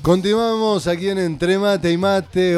Continuamos aquí en Entre Mate y Mate,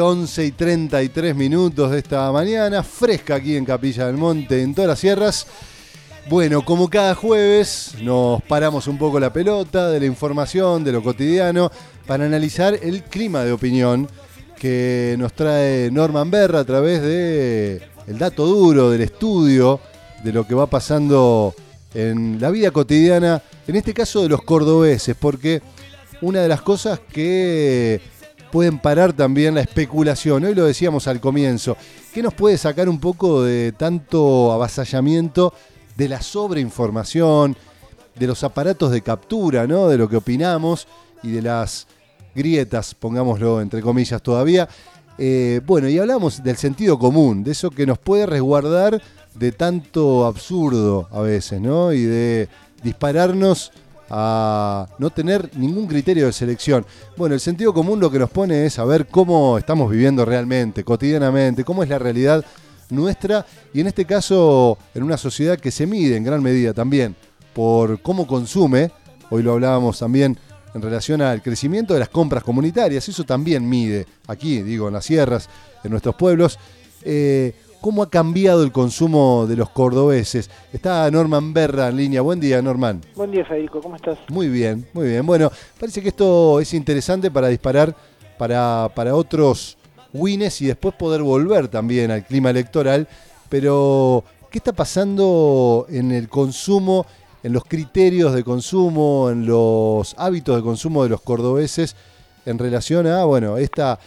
11:33 de esta mañana, fresca aquí en Capilla del Monte, en todas las sierras. Bueno, como cada jueves, nos paramos un poco la pelota de la información, de lo cotidiano, para analizar el clima de opinión que nos trae Norman Berra a través de el dato duro, del estudio, de lo que va pasando en la vida cotidiana, en este caso de los cordobeses, porque una de las cosas que pueden parar también la especulación, hoy lo decíamos al comienzo, que nos puede sacar un poco de tanto avasallamiento de la sobreinformación, de los aparatos de captura, ¿no? De lo que opinamos y de las grietas, pongámoslo entre comillas todavía. Bueno, y hablamos del sentido común, de eso que nos puede resguardar de tanto absurdo a veces, ¿no? Y de dispararnos a no tener ningún criterio de selección. Bueno, el sentido común lo que nos pone es saber cómo estamos viviendo realmente, cotidianamente, cómo es la realidad nuestra, y en este caso en una sociedad que se mide en gran medida también por cómo consume. Hoy lo hablábamos también en relación al crecimiento de las compras comunitarias, eso también mide aquí, digo, en las sierras, en nuestros pueblos, cómo ha cambiado el consumo de los cordobeses. Está Norman Berra en línea. Buen día, Norman. Buen día, Federico, ¿cómo estás? Muy bien, muy bien. Bueno, parece que esto es interesante para disparar para otros wines y después poder volver también al clima electoral. Pero, ¿qué está pasando en el consumo, en los criterios de consumo, en los hábitos de consumo de los cordobeses en relación a, bueno,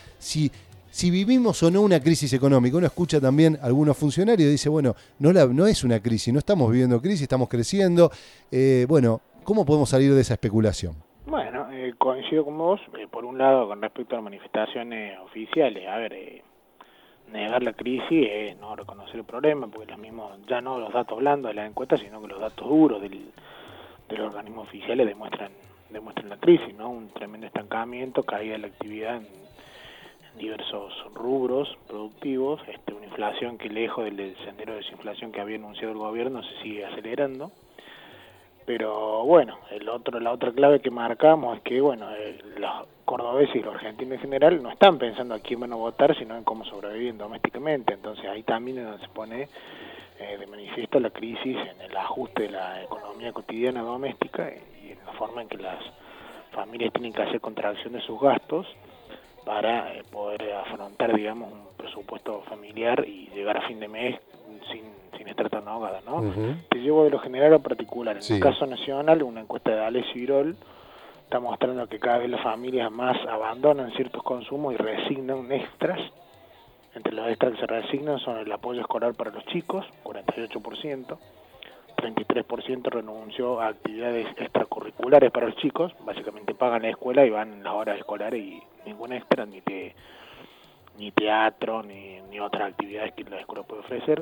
si vivimos o no una crisis económica? Uno escucha también a algunos funcionarios y dice, bueno, no es una crisis, no estamos viviendo crisis, estamos creciendo. Bueno, ¿cómo podemos salir de esa especulación? Bueno, coincido con vos, por un lado, con respecto a las manifestaciones oficiales. A ver, negar la crisis es no reconocer el problema, porque los mismos, ya no los datos blandos de las encuestas, sino que los datos duros de los organismos oficiales demuestran la crisis, ¿no? Un tremendo estancamiento, caída de la actividad en diversos rubros productivos, una inflación que lejos del sendero de desinflación que había anunciado el gobierno se sigue acelerando. Pero bueno, la otra clave que marcamos es que bueno, los cordobeses y los argentinos en general no están pensando a quién van a votar, sino en cómo sobreviven domésticamente. Entonces ahí también es donde se pone de manifiesto la crisis en el ajuste de la economía cotidiana doméstica y en la forma en que las familias tienen que hacer contracción de sus gastos para poder afrontar, digamos, un presupuesto familiar y llegar a fin de mes sin estar tan ahogada, ¿no? Uh-huh. Te llevo de lo general a particular. En Sí. el caso nacional, una encuesta de Alex Virol está mostrando que cada vez las familias más abandonan ciertos consumos y resignan extras. Entre los extras que se resignan son el apoyo escolar para los chicos, 48%, 33% renunció a actividades extracurriculares para los chicos, básicamente pagan la escuela y van en las horas escolares y ningún extra, ni teatro, ni otras actividades que la escuela puede ofrecer.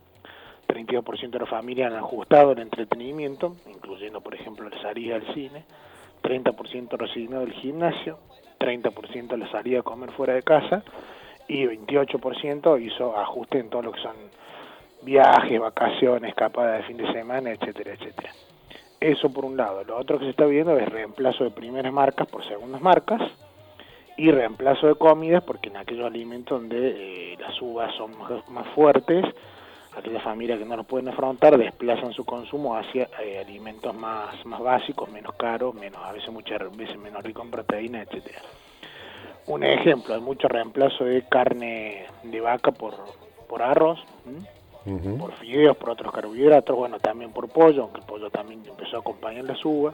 32% de las familias han ajustado el entretenimiento, incluyendo, por ejemplo, la salida al cine. 30% resignado del gimnasio, 30% la salida a comer fuera de casa y 28% hizo ajuste en todo lo que son viajes, vacaciones, escapadas de fin de semana, etcétera, etcétera. Eso por un lado. Lo otro que se está viendo es reemplazo de primeras marcas por segundas marcas y reemplazo de comidas, porque en aquellos alimentos donde las uvas son más fuertes, aquellas familias que no los pueden afrontar desplazan su consumo hacia alimentos más básicos, menos caros, muchas veces menos ricos en proteínas, etcétera. Un ejemplo, hay mucho reemplazo de carne de vaca por arroz, uh-huh, por fideos, por otros carbohidratos, bueno, también por pollo, aunque el pollo también empezó a acompañar las uvas.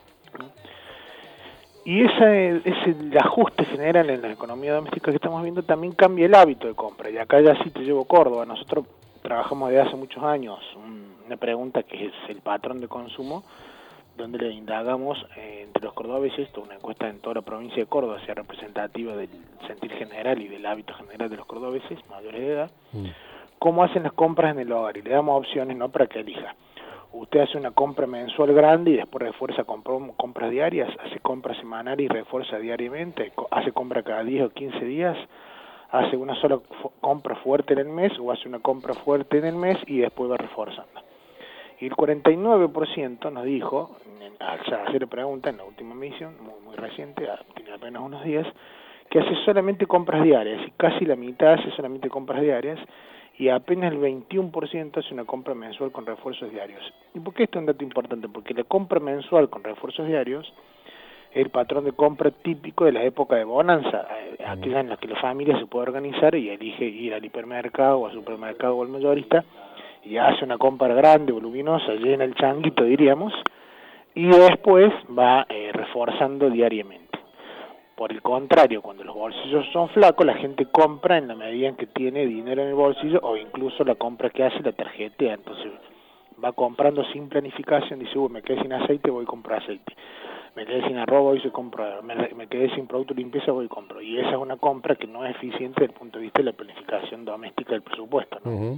Y ese el ajuste general en la economía doméstica que estamos viendo también cambia el hábito de compra. Y acá ya sí te llevo Córdoba. Nosotros trabajamos desde hace muchos años una pregunta que es el patrón de consumo, donde le indagamos entre los cordobeses, una encuesta en toda la provincia de Córdoba, sea representativa del sentir general y del hábito general de los cordobeses mayores de edad, cómo hacen las compras en el hogar, y le damos opciones, ¿no?, para que elija. Usted hace una compra mensual grande y después refuerza compras diarias, hace compra semanal y refuerza diariamente, hace compra cada 10 o 15 días, hace una sola compra fuerte en el mes o hace una compra fuerte en el mes y después va reforzando. Y el 49% nos dijo, al hacer pregunta en la última emisión, muy reciente, tiene apenas apenas unos días, que hace solamente compras diarias, y casi la mitad hace solamente compras diarias, y apenas el 21% hace una compra mensual con refuerzos diarios. ¿Y por qué esto es un dato importante? Porque la compra mensual con refuerzos diarios es el patrón de compra típico de la época de bonanza, aquella en la que la familia se puede organizar y elige ir al hipermercado o al supermercado o al mayorista, y hace una compra grande, voluminosa, llena el changuito, diríamos, y después va reforzando diariamente. Por el contrario, cuando los bolsillos son flacos, la gente compra en la medida en que tiene dinero en el bolsillo, o incluso la compra que hace la tarjetea. Entonces va comprando sin planificación, dice, me quedé sin aceite, voy a comprar aceite. Me quedé sin arroz, voy a comprar. Me quedé sin producto de limpieza, voy y compro. Y esa es una compra que no es eficiente desde el punto de vista de la planificación doméstica del presupuesto, ¿no?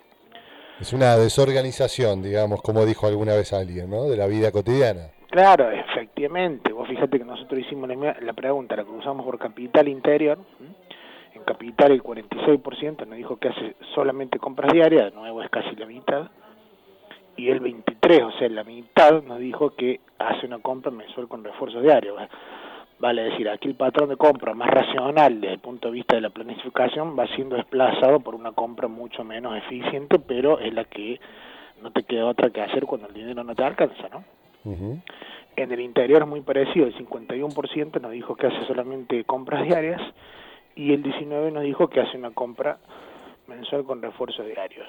Es una desorganización, digamos, como dijo alguna vez alguien, ¿no? De la vida cotidiana. Claro, efectivamente. Vos fíjate que nosotros hicimos la pregunta, la cruzamos por capital interior. En capital el 46% nos dijo que hace solamente compras diarias, de nuevo es casi la mitad. Y el 23%, o sea, la mitad, nos dijo que hace una compra mensual con refuerzos diarios. Vale decir, aquí el patrón de compra más racional desde el punto de vista de la planificación va siendo desplazado por una compra mucho menos eficiente, pero es la que no te queda otra que hacer cuando el dinero no te alcanza, ¿no? En el interior es muy parecido, el 51% nos dijo que hace solamente compras diarias y el 19% nos dijo que hace una compra mensual con refuerzos diarios.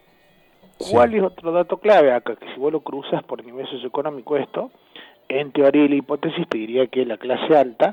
Sí. ¿Cuál es otro dato clave acá? Que si vos lo cruzas por nivel socioeconómico esto, en teoría y la hipótesis te diría que la clase alta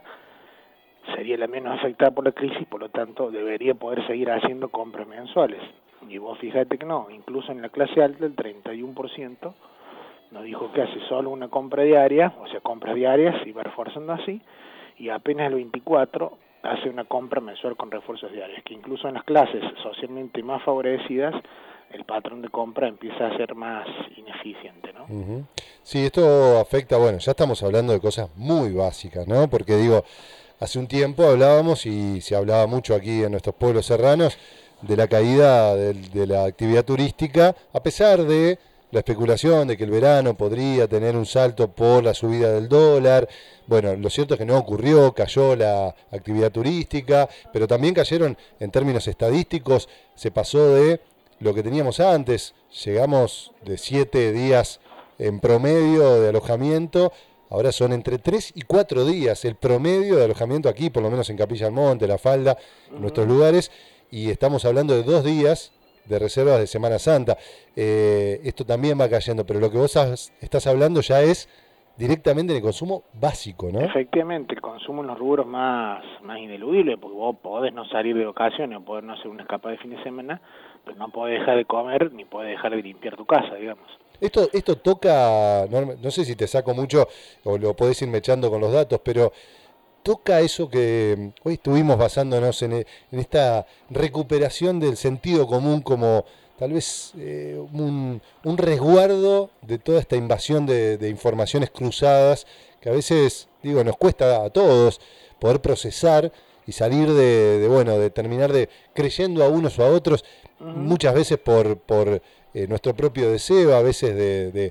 sería la menos afectada por la crisis, por lo tanto debería poder seguir haciendo compras mensuales. Y vos fíjate que no, incluso en la clase alta el 31% nos dijo que hace solo una compra diaria, o sea, compras diarias, y va reforzando así, y apenas el 24% hace una compra mensual con refuerzos diarios, que incluso en las clases socialmente más favorecidas, el patrón de compra empieza a ser más ineficiente, ¿no? Sí, esto afecta, bueno, ya estamos hablando de cosas muy básicas, ¿no? Porque digo, hace un tiempo hablábamos, y se hablaba mucho aquí en nuestros pueblos serranos, de la caída de la actividad turística, a pesar de la especulación de que el verano podría tener un salto por la subida del dólar. Bueno, lo cierto es que no ocurrió, cayó la actividad turística, pero también cayeron en términos estadísticos, se pasó de lo que teníamos antes, llegamos de 7 días en promedio de alojamiento, ahora son entre 3 y 4 días el promedio de alojamiento aquí, por lo menos en Capilla del Monte, La Falda, en nuestros lugares, y estamos hablando de 2 días de reservas de Semana Santa. Esto también va cayendo, pero lo que vos estás hablando ya es directamente en el consumo básico, ¿no? Efectivamente, el consumo en los rubros más ineludibles, porque vos podés no salir de vacaciones, podés no hacer una escapada de fin de semana, pero no podés dejar de comer ni podés dejar de limpiar tu casa, digamos. Esto toca, no sé si te saco mucho o lo podés ir mechando con los datos, pero toca eso que hoy estuvimos basándonos en esta recuperación del sentido común como tal vez un resguardo de toda esta invasión de informaciones cruzadas que a veces, digo, nos cuesta a todos poder procesar y salir de terminar de creyendo a unos o a otros, muchas veces por nuestro propio deseo, a veces de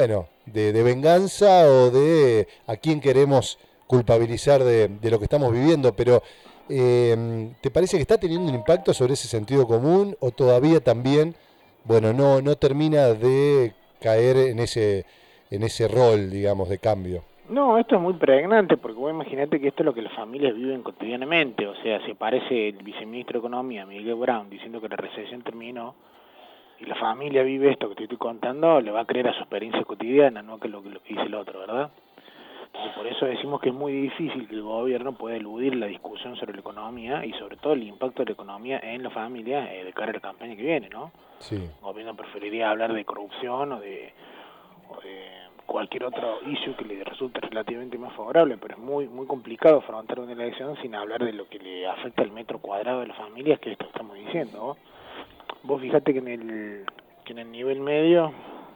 venganza o de a quién queremos culpabilizar de lo que estamos viviendo, pero ¿te parece que está teniendo un impacto sobre ese sentido común o todavía también, no termina de caer en ese rol, digamos, de cambio? No, esto es muy pregnante, porque vos imaginate que esto es lo que las familias viven cotidianamente, o sea, si aparece el viceministro de Economía, Miguel Brown, diciendo que la recesión terminó, y la familia vive esto que te estoy contando, le va a creer a su experiencia cotidiana, no que lo que dice el otro, ¿verdad? Entonces, por eso decimos que es muy difícil que el gobierno pueda eludir la discusión sobre la economía y sobre todo el impacto de la economía en la familia de cara a la campaña que viene, ¿no? Sí. El gobierno preferiría hablar de corrupción o de cualquier otro issue que le resulte relativamente más favorable, pero es muy muy complicado afrontar una elección sin hablar de lo que le afecta al metro cuadrado de las familias, que es esto que estamos diciendo, ¿no? Vos fijate que en el nivel medio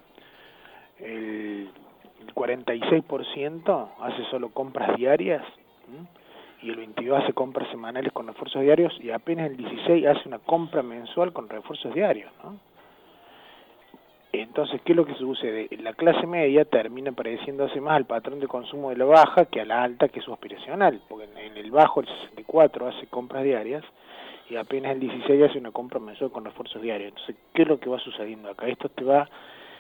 el 46% hace solo compras diarias, y el 22% hace compras semanales con refuerzos diarios, y apenas el 16% hace una compra mensual con refuerzos diarios, ¿no? Entonces, ¿qué es lo que sucede? La clase media termina pareciéndose más al patrón de consumo de la baja que a la alta, que es su aspiracional, porque el bajo, el 64, hace compras diarias y apenas el 16 hace una compra mensual con refuerzos diarios. Entonces, ¿qué es lo que va sucediendo acá? Esto te va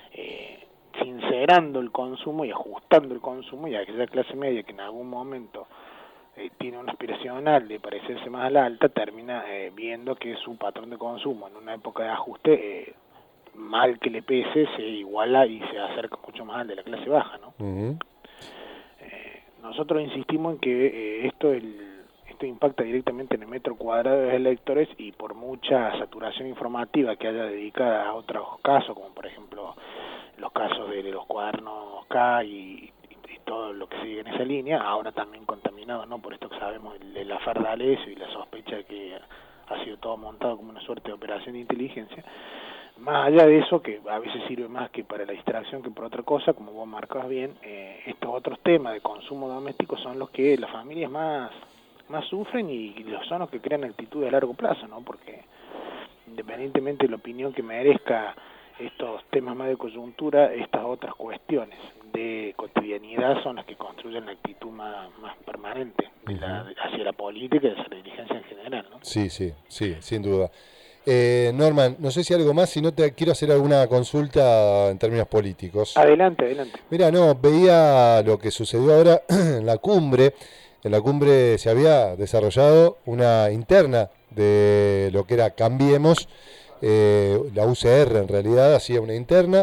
sincerando el consumo y ajustando el consumo, y aquella clase media que en algún momento tiene una aspiracional de parecerse más a la alta, termina viendo que su patrón de consumo en una época de ajuste, mal que le pese, se iguala y se acerca mucho más al de la clase baja, ¿no? Uh-huh. Nosotros insistimos en que esto impacta directamente en el metro cuadrado de los electores, y por mucha saturación informativa que haya dedicada a otros casos, como por ejemplo los casos de los cuadernos K y todo lo que sigue en esa línea, ahora también contaminado, ¿no? Por esto que sabemos, el afar de Alessio y la sospecha de que ha sido todo montado como una suerte de operación de inteligencia. Más allá de eso, que a veces sirve más que para la distracción que por otra cosa, como vos marcabas bien, estos otros temas de consumo doméstico son los que las familias más sufren, y son los que crean actitudes a largo plazo, ¿no? Porque independientemente de la opinión que merezca estos temas más de coyuntura, estas otras cuestiones de cotidianidad son las que construyen la actitud más permanente hacia la política y hacia la dirigencia en general, ¿no? Sí, sin duda. Norman, no sé si algo más, si no te quiero hacer alguna consulta en términos políticos. Adelante. Mira, veía lo que sucedió ahora en la cumbre. En la cumbre se había desarrollado una interna de lo que era Cambiemos. La UCR en realidad hacía una interna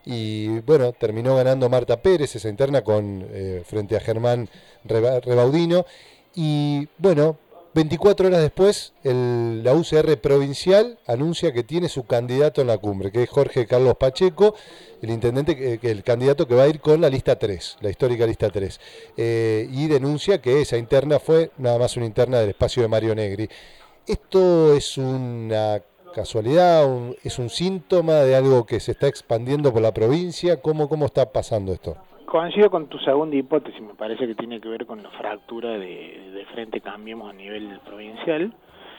y bueno, terminó ganando Marta Pérez esa interna frente a Germán Rebaudino, y bueno, 24 horas después la UCR provincial anuncia que tiene su candidato en la cumbre, que es Jorge Carlos Pacheco, el intendente, el candidato que va a ir con la lista 3, la histórica lista 3, y denuncia que esa interna fue nada más una interna del espacio de Mario Negri. ¿Esto es una casualidad, es un síntoma de algo que se está expandiendo por la provincia? ¿Cómo está pasando esto? Coincido con tu segunda hipótesis, me parece que tiene que ver con la fractura de Frente Cambiemos a nivel provincial.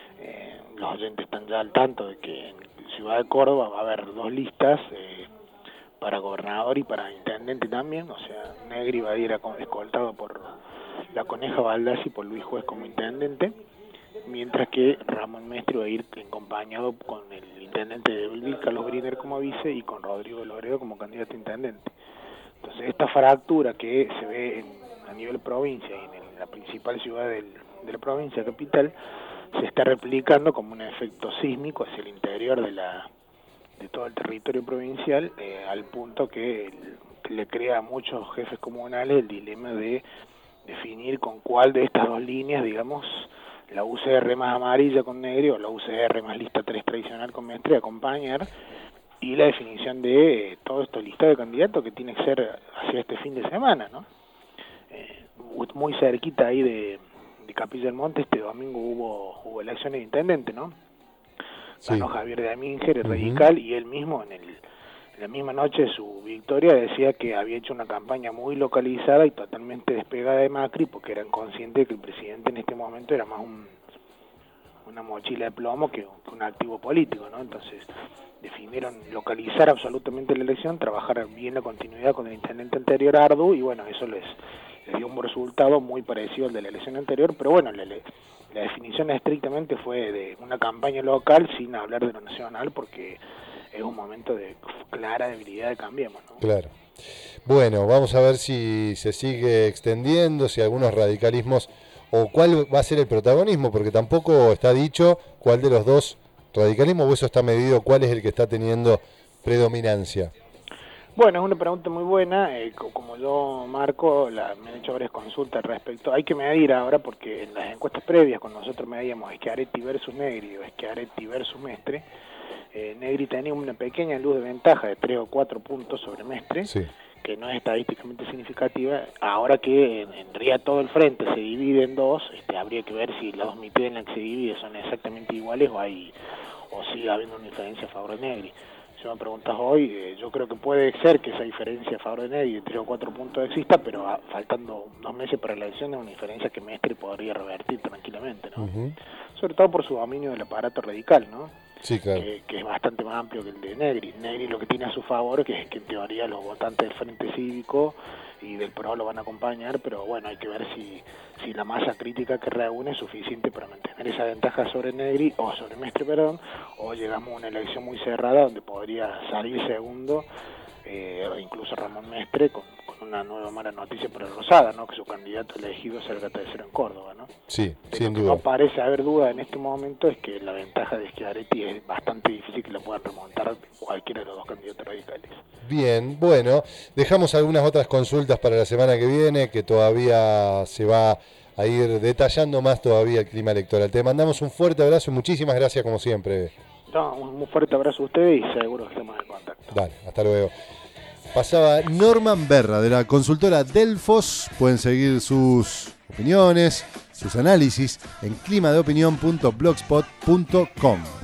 Los oyentes están ya al tanto de que en Ciudad de Córdoba va a haber dos listas, para gobernador y para intendente también, o sea, Negri va a ir escoltado por la Coneja Baldassi y por Luis Juez como intendente, mientras que Ramón Mestre va a ir acompañado con el intendente de Belville, Carlos Griner, como vice, y con Rodrigo Loredo como candidato a intendente. Entonces esta fractura que se ve a nivel provincia y en la principal ciudad de la provincia capital, se está replicando como un efecto sísmico hacia el interior de todo el territorio provincial, al punto que le crea a muchos jefes comunales el dilema de definir con cuál de estas dos líneas, digamos, la UCR más amarilla con Negri o la UCR más lista 3 tradicional con Mestre, acompañar, y la definición de todo esto listado de candidatos que tiene que ser hacia este fin de semana, ¿no? Muy cerquita ahí de Capilla del Monte, este domingo hubo elecciones de intendente, ¿no? Sí. Ganó Javier de Aminger, el radical, y él mismo en la misma noche de su victoria decía que había hecho una campaña muy localizada y totalmente despegada de Macri, porque eran conscientes de que el presidente en este momento era más una mochila de plomo que un activo político, ¿no? Entonces definieron localizar absolutamente la elección, trabajar bien la continuidad con el intendente anterior, Ardu, y bueno, eso les dio un resultado muy parecido al de la elección anterior, pero bueno, la definición estrictamente fue de una campaña local sin hablar de lo nacional, porque es un momento de clara debilidad de Cambiemos, ¿no? Claro. Bueno, vamos a ver si se sigue extendiendo, si algunos radicalismos, o cuál va a ser el protagonismo, porque tampoco está dicho cuál de los dos radicalismos, o eso está medido, cuál es el que está teniendo predominancia. Bueno, es una pregunta muy buena. Como yo marco, me han hecho varias consultas al respecto. Hay que medir ahora, porque en las encuestas previas, cuando nosotros medíamos Schiaretti versus Negri o Schiaretti versus Mestre, Negri tenía una pequeña luz de ventaja de 3 o 4 puntos sobre Mestre, sí, que no es estadísticamente significativa. Ahora que en realidad todo el frente se divide en dos, habría que ver si las dos mitades en las que se divide son exactamente iguales o sigue habiendo una diferencia a favor de Negri. Si me preguntas hoy, yo creo que puede ser que esa diferencia a favor de Negri de 3 o 4 puntos exista, pero faltando 2 meses para la elección es una diferencia que Mestre podría revertir tranquilamente, ¿no? Uh-huh. Sobre todo por su dominio del aparato radical, ¿no? Sí, claro. Que es bastante más amplio que el de Negri. Negri lo que tiene a su favor es que en teoría los votantes del Frente Cívico y del PRO lo van a acompañar, pero bueno, hay que ver si la masa crítica que reúne es suficiente para mantener esa ventaja sobre Negri, o sobre Mestre, perdón, o llegamos a una elección muy cerrada donde podría salir segundo, incluso Ramón Mestre, con una nueva mala noticia para Rosada, ¿no? Que su candidato elegido salga tercero en Córdoba, ¿no? Sí, sin duda. No parece haber duda en este momento es que la ventaja de Schiaretti es bastante difícil que la puedan remontar cualquiera de los dos candidatos radicales. Bien, bueno, dejamos algunas otras consultas para la semana que viene, que todavía se va a ir detallando más todavía el clima electoral. Te mandamos un fuerte abrazo y muchísimas gracias como siempre. No, un muy fuerte abrazo a ustedes y seguro que estamos en contacto. Dale, hasta luego. Pasaba Norman Berra de la consultora Delfos. Pueden seguir sus opiniones, sus análisis en climadeopinión.blogspot.com.